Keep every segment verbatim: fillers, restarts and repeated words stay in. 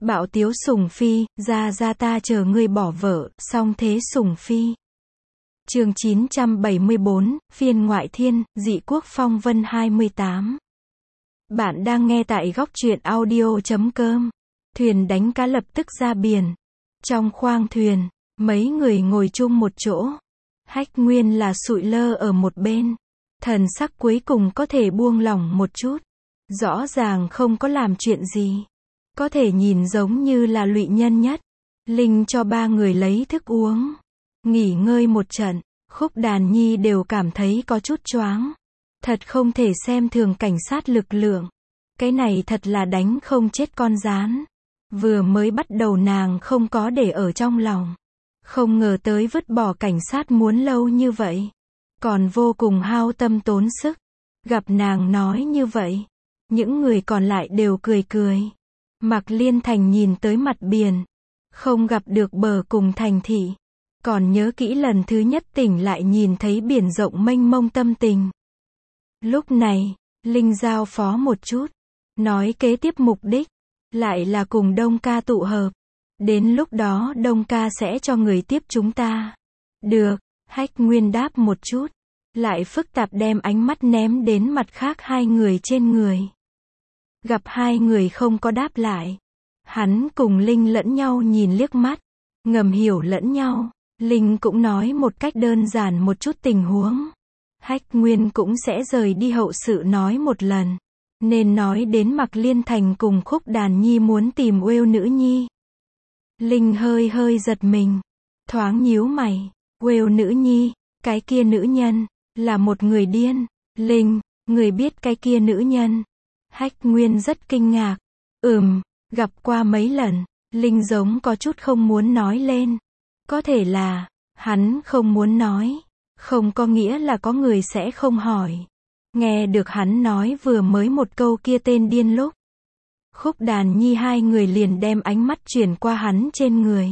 Bạo tiếu sủng phi, ra ra ta chờ ngươi bỏ vợ, song thế sủng phi. Chương chín trăm bảy mươi bốn, phiên ngoại thiên, dị quốc phong vân hai mươi tám. Bạn đang nghe tại góc truyện audio chấm com. Thuyền đánh cá lập tức ra biển. Trong khoang thuyền, mấy người ngồi chung một chỗ. Hách Nguyên là sụi lơ ở một bên. Thần sắc cuối cùng có thể buông lỏng một chút. Rõ ràng không có làm chuyện gì. Có thể nhìn giống như là lụy nhân nhất. Linh cho ba người lấy thức uống. Nghỉ ngơi một trận, Khúc Đàn Nhi đều cảm thấy có chút choáng. Thật không thể xem thường cảnh sát lực lượng. Cái này thật là đánh không chết con gián. Vừa mới bắt đầu nàng không có để ở trong lòng. Không ngờ tới vứt bỏ cảnh sát muốn lâu như vậy. Còn vô cùng hao tâm tốn sức. Gặp nàng nói như vậy, những người còn lại đều cười cười. Mạc Liên Thành nhìn tới mặt biển. Không gặp được bờ cùng thành thị. Còn nhớ kỹ lần thứ nhất tỉnh lại nhìn thấy biển rộng mênh mông tâm tình. Lúc này, Linh giao phó một chút. Nói kế tiếp mục đích. Lại là cùng Đông ca tụ hợp. Đến lúc đó Đông ca sẽ cho người tiếp chúng ta. Được, Hách Nguyên đáp một chút. Lại phức tạp đem ánh mắt ném đến mặt khác hai người trên người. Gặp hai người không có đáp lại. Hắn cùng Linh lẫn nhau nhìn liếc mắt. Ngầm hiểu lẫn nhau. Linh cũng nói một cách đơn giản một chút tình huống. Hách Nguyên cũng sẽ rời đi hậu sự nói một lần. Nên nói đến Mạc Liên Thành cùng Khúc Đàn Nhi muốn tìm Uêu nữ nhi. Linh hơi hơi giật mình. Thoáng nhíu mày. Uêu nữ nhi, cái kia nữ nhân, là một người điên. Linh, người biết cái kia nữ nhân. Hách Nguyên rất kinh ngạc. Ừm, gặp qua mấy lần. Linh giống có chút không muốn nói lên. Có thể là, hắn không muốn nói. Không có nghĩa là có người sẽ không hỏi. Nghe được hắn nói vừa mới một câu kia tên điên lúc. Khúc Đàn Nhi hai người liền đem ánh mắt chuyển qua hắn trên người.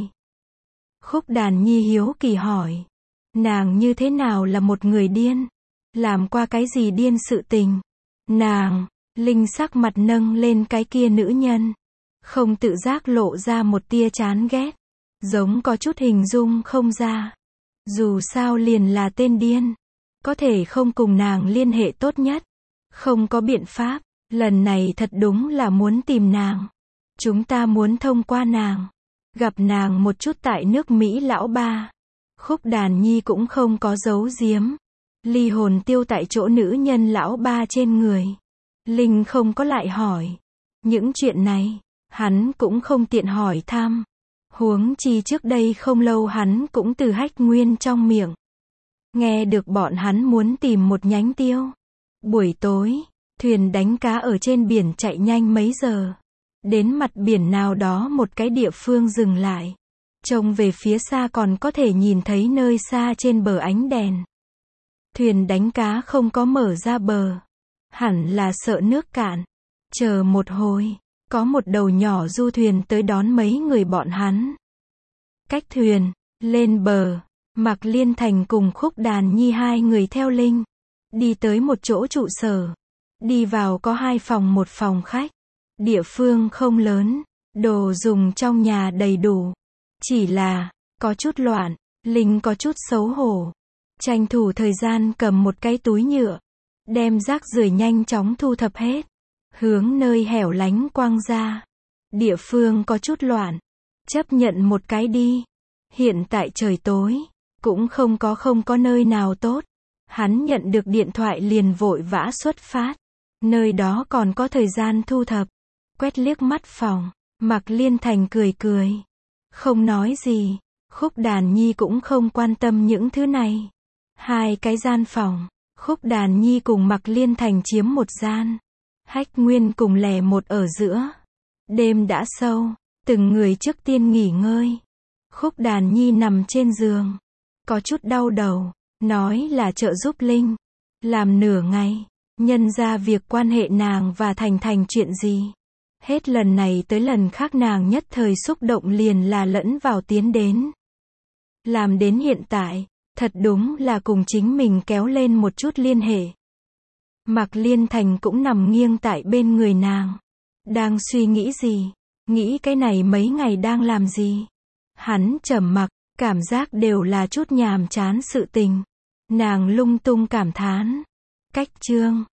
Khúc Đàn Nhi hiếu kỳ hỏi. Nàng như thế nào là một người điên? Làm qua cái gì điên sự tình? Nàng, Linh sắc mặt nâng lên cái kia nữ nhân. Không tự giác lộ ra một tia chán ghét. Giống có chút hình dung không ra. Dù sao liền là tên điên. Có thể không cùng nàng liên hệ tốt nhất. Không có biện pháp. Lần này thật đúng là muốn tìm nàng. Chúng ta muốn thông qua nàng. Gặp nàng một chút tại nước Mỹ lão ba. Khúc Đàn Nhi cũng không có giấu giếm. Ly hồn tiêu tại chỗ nữ nhân lão ba trên người. Linh không có lại hỏi. Những chuyện này, hắn cũng không tiện hỏi thăm. Huống chi trước đây không lâu hắn cũng từ Hách Nguyên trong miệng. Nghe được bọn hắn muốn tìm một nhánh tiêu. Buổi tối, thuyền đánh cá ở trên biển chạy nhanh mấy giờ. Đến mặt biển nào đó một cái địa phương dừng lại. Trông về phía xa còn có thể nhìn thấy nơi xa trên bờ ánh đèn. Thuyền đánh cá không có mở ra bờ. Hẳn là sợ nước cạn. Chờ một hồi, có một đầu nhỏ du thuyền tới đón mấy người bọn hắn. Cách thuyền, lên bờ, Mạc Liên Thành cùng Khúc Đàn Nhi hai người theo Linh. Đi tới một chỗ trụ sở. Đi vào có hai phòng một phòng khách. Địa phương không lớn, đồ dùng trong nhà đầy đủ. Chỉ là, có chút loạn, Linh có chút xấu hổ. Tranh thủ thời gian cầm một cái túi nhựa. Đem rác rưởi nhanh chóng thu thập hết. Hướng nơi hẻo lánh quăng ra. Địa phương có chút loạn. Chấp nhận một cái đi. Hiện tại trời tối. Cũng không có không có nơi nào tốt. Hắn nhận được điện thoại liền vội vã xuất phát. Nơi đó còn có thời gian thu thập. Quét liếc mắt phòng. Mạc Liên Thành cười cười. Không nói gì. Khúc Đàn Nhi cũng không quan tâm những thứ này. Hai cái gian phòng. Khúc Đàn Nhi cùng Mạc Liên Thành chiếm một gian. Hách Nguyên cùng lẻ một ở giữa. Đêm đã sâu. Từng người trước tiên nghỉ ngơi. Khúc Đàn Nhi nằm trên giường. Có chút đau đầu. Nói là trợ giúp Linh. Làm nửa ngày. Nhân ra việc quan hệ nàng và Thành Thành chuyện gì. Hết lần này tới lần khác nàng nhất thời xúc động liền là lẫn vào tiến đến. Làm đến hiện tại. Thật đúng là cùng chính mình kéo lên một chút liên hệ. Mạc Liên Thành cũng nằm nghiêng tại bên người nàng. Đang suy nghĩ gì? nghĩ cái này mấy ngày đang làm gì? Hắn trầm mặc, cảm giác đều là chút nhàm chán sự tình. Nàng lung tung cảm thán. Cách chương